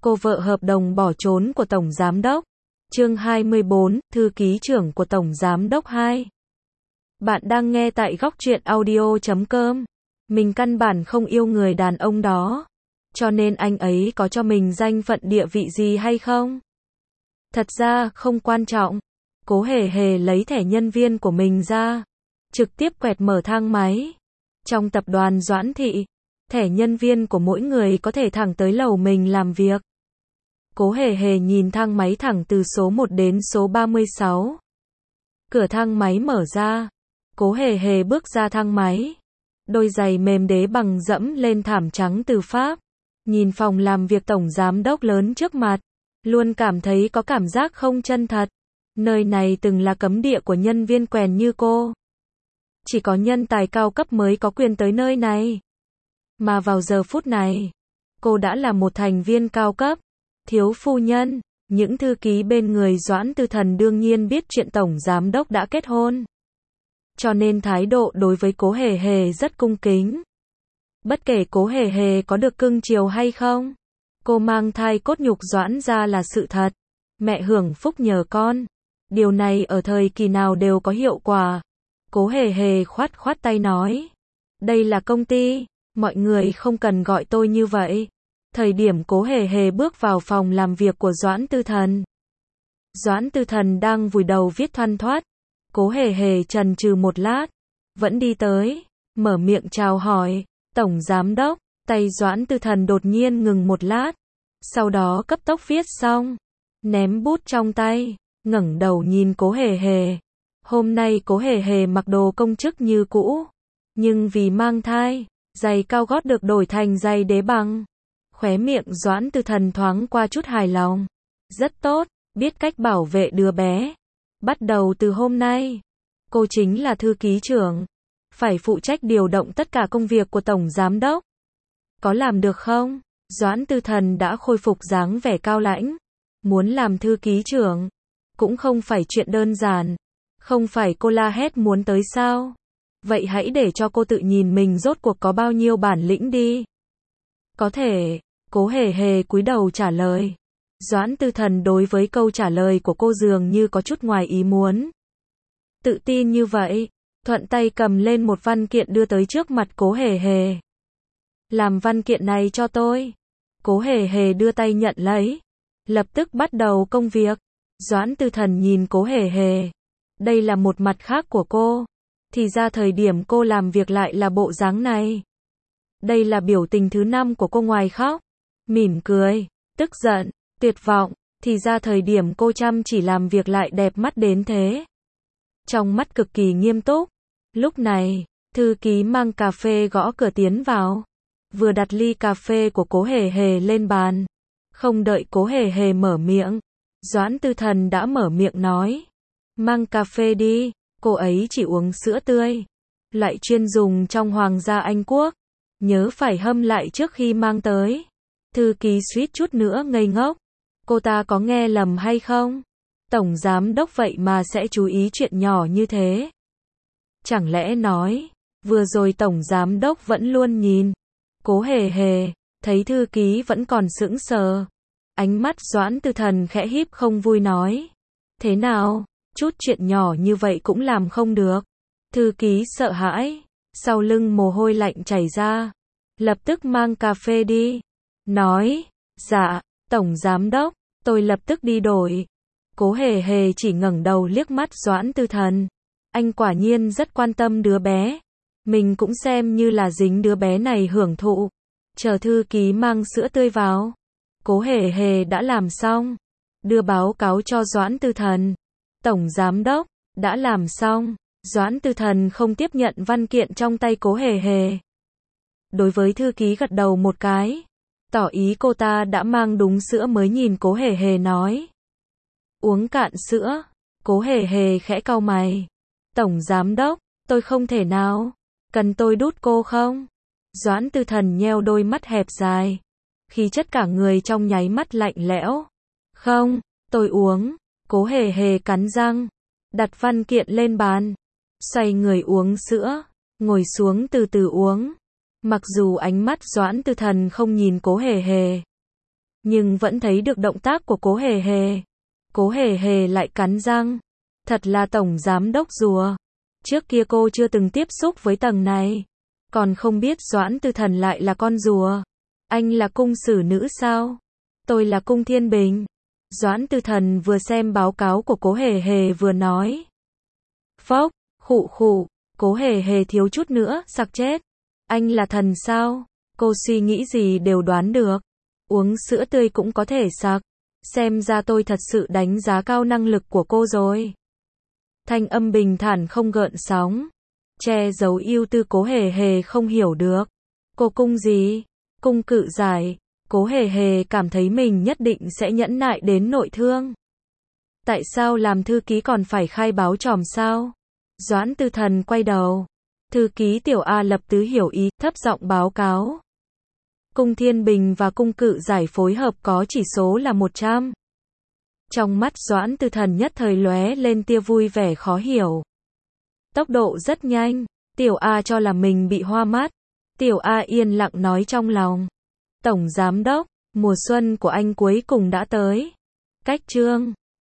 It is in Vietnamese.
Cô vợ hợp đồng bỏ trốn của Tổng Giám đốc. Chương 24, Thư ký trưởng của Tổng Giám đốc 2. Bạn đang nghe tại góc truyện audio.com. Mình căn bản không yêu người đàn ông đó. Cho nên anh ấy có cho mình danh phận địa vị gì hay không? Thật ra không quan trọng. Cố hề hề lấy thẻ nhân viên của mình ra. Trực tiếp quẹt mở thang máy. Trong tập đoàn Doãn Thị, thẻ nhân viên của mỗi người có thể thẳng tới lầu mình làm việc. Cố hề hề nhìn thang máy thẳng từ số 1 đến số 36. Cửa thang máy mở ra. Cố hề hề bước ra thang máy. Đôi giày mềm đế bằng dẫm lên thảm trắng từ Pháp. Nhìn phòng làm việc Tổng Giám đốc lớn trước mặt. Luôn cảm thấy có cảm giác không chân thật. Nơi này từng là cấm địa của nhân viên quèn như cô. Chỉ có nhân tài cao cấp mới có quyền tới nơi này. Mà vào giờ phút này, cô đã là một thành viên cao cấp. Thiếu phu nhân, những thư ký bên người Doãn Tư Thần đương nhiên biết chuyện Tổng Giám đốc đã kết hôn. Cho nên thái độ đối với Cố hề hề rất cung kính. Bất kể Cố hề hề có được cưng chiều hay không, cô mang thai cốt nhục Doãn ra là sự thật. Mẹ hưởng phúc nhờ con. Điều này ở thời kỳ nào đều có hiệu quả. Cố hề hề khoát khoát tay nói. Đây là công ty, mọi người không cần gọi tôi như vậy. Thời điểm Cố hề hề bước vào phòng làm việc của Doãn Tư Thần. Doãn Tư Thần đang vùi đầu viết thoăn thoắt. Cố hề hề chần chừ một lát. Vẫn đi tới, mở miệng chào hỏi. Tổng Giám đốc, tay Doãn Tư Thần đột nhiên ngừng một lát. Sau đó cấp tốc viết xong. Ném bút trong tay, ngẩng đầu nhìn Cố hề hề. Hôm nay Cố hề hề mặc đồ công chức như cũ. Nhưng vì mang thai, giày cao gót được đổi thành giày đế bằng. Khóe miệng Doãn Tư Thần thoáng qua chút hài lòng. Rất tốt, biết cách bảo vệ đứa bé. Bắt đầu từ hôm nay, cô chính là thư ký trưởng. Phải phụ trách điều động tất cả công việc của Tổng Giám đốc. Có làm được không? Doãn Tư Thần đã khôi phục dáng vẻ cao lãnh. Muốn làm thư ký trưởng, cũng không phải chuyện đơn giản. Không phải cô la hét muốn tới sao? Vậy hãy để cho cô tự nhìn mình rốt cuộc có bao nhiêu bản lĩnh đi. Có thể, Cố hề hề cúi đầu trả lời. Doãn Tư Thần đối với câu trả lời của cô dường như có chút ngoài ý muốn. Tự tin như vậy, thuận tay cầm lên một văn kiện đưa tới trước mặt Cố hề hề. Làm văn kiện này cho tôi. Cố hề hề đưa tay nhận lấy. Lập tức bắt đầu công việc. Doãn Tư Thần nhìn Cố hề hề. Đây là một mặt khác của cô. Thì ra thời điểm cô làm việc lại là bộ dáng này. Đây là biểu tình thứ 5 của cô ngoài khóc, mỉm cười, tức giận, tuyệt vọng. Thì ra thời điểm cô chăm chỉ làm việc lại đẹp mắt đến thế. Trong mắt cực kỳ nghiêm túc. Lúc này, thư ký mang cà phê gõ cửa tiến vào. Vừa đặt ly cà phê của Cố hề hề lên bàn. Không đợi Cố hề hề mở miệng, Doãn Tư Thần đã mở miệng nói. Mang cà phê đi, cô ấy chỉ uống sữa tươi. Loại chuyên dùng trong Hoàng gia Anh Quốc. Nhớ phải hâm lại trước khi mang tới. Thư ký suýt chút nữa ngây ngốc. Cô ta có nghe lầm hay không? Tổng Giám đốc vậy mà sẽ chú ý chuyện nhỏ như thế. Chẳng lẽ nói, vừa rồi Tổng Giám đốc vẫn luôn nhìn. Cố hề hề, thấy thư ký vẫn còn sững sờ. Ánh mắt Doãn Tư Thần khẽ híp không vui nói. Thế nào, chút chuyện nhỏ như vậy cũng làm không được. Thư ký sợ hãi, sau lưng mồ hôi lạnh chảy ra. Lập tức mang cà phê đi. Nói, dạ, Tổng Giám đốc, tôi lập tức đi đổi. Cố hề hề chỉ ngẩng đầu liếc mắt Doãn Tư Thần. Anh quả nhiên rất quan tâm đứa bé. Mình cũng xem như là dính đứa bé này hưởng thụ. Chờ thư ký mang sữa tươi vào. Cố hề hề đã làm xong. Đưa báo cáo cho Doãn Tư Thần. Tổng Giám đốc, đã làm xong. Doãn Tư Thần không tiếp nhận văn kiện trong tay Cố hề hề. Đối với thư ký gật đầu một cái. Tỏ ý cô ta đã mang đúng sữa mới nhìn Cố hề hề nói. Uống cạn sữa. Cố hề hề khẽ cau mày. Tổng Giám đốc, tôi không thể nào. Cần tôi đút cô không? Doãn Tư Thần nheo đôi mắt hẹp dài. Khí chất cả người trong nháy mắt lạnh lẽo. Không, tôi uống. Cố hề hề cắn răng. Đặt văn kiện lên bàn. Xoay người uống sữa. Ngồi xuống từ từ uống. Mặc dù ánh mắt Doãn Tư Thần không nhìn Cố hề hề. nhưng vẫn thấy được động tác của Cố Hề Hề. Cố Hề Hề lại cắn răng. Thật là tổng giám đốc rùa. Trước kia cô chưa từng tiếp xúc với tầng này. Còn không biết Doãn Tư Thần lại là con rùa. Anh là cung sử nữ sao? Tôi là Cung Thiên Bình. Doãn Tư Thần vừa xem báo cáo của Cố Hề Hề vừa nói. Phốc, khụ khụ, Cố Hề Hề thiếu chút nữa sặc chết. Anh là thần sao? Cô suy nghĩ gì đều đoán được. Uống sữa tươi cũng có thể sặc. Xem ra tôi thật sự đánh giá cao năng lực của cô rồi. Thanh âm bình thản không gợn sóng. Che giấu ưu tư Cố Hề Hề không hiểu được. Cô cung gì? Cung Cự Giải. Cố Hề Hề cảm thấy mình nhất định sẽ nhẫn nại đến nội thương. Tại sao làm thư ký còn phải khai báo tròm sao? Doãn Tư Thần quay đầu. Thư ký Tiểu A Lập Tứ hiểu ý, thấp giọng báo cáo. Cung Thiên Bình và Cung Cự Giải phối hợp có chỉ số là 100. Trong mắt Doãn Tư Thần nhất thời lóe lên tia vui vẻ khó hiểu. Tốc độ rất nhanh. Tiểu A cho là mình bị hoa mắt. Tiểu A yên lặng nói trong lòng. Tổng giám đốc, mùa xuân của anh cuối cùng đã tới. Cách chương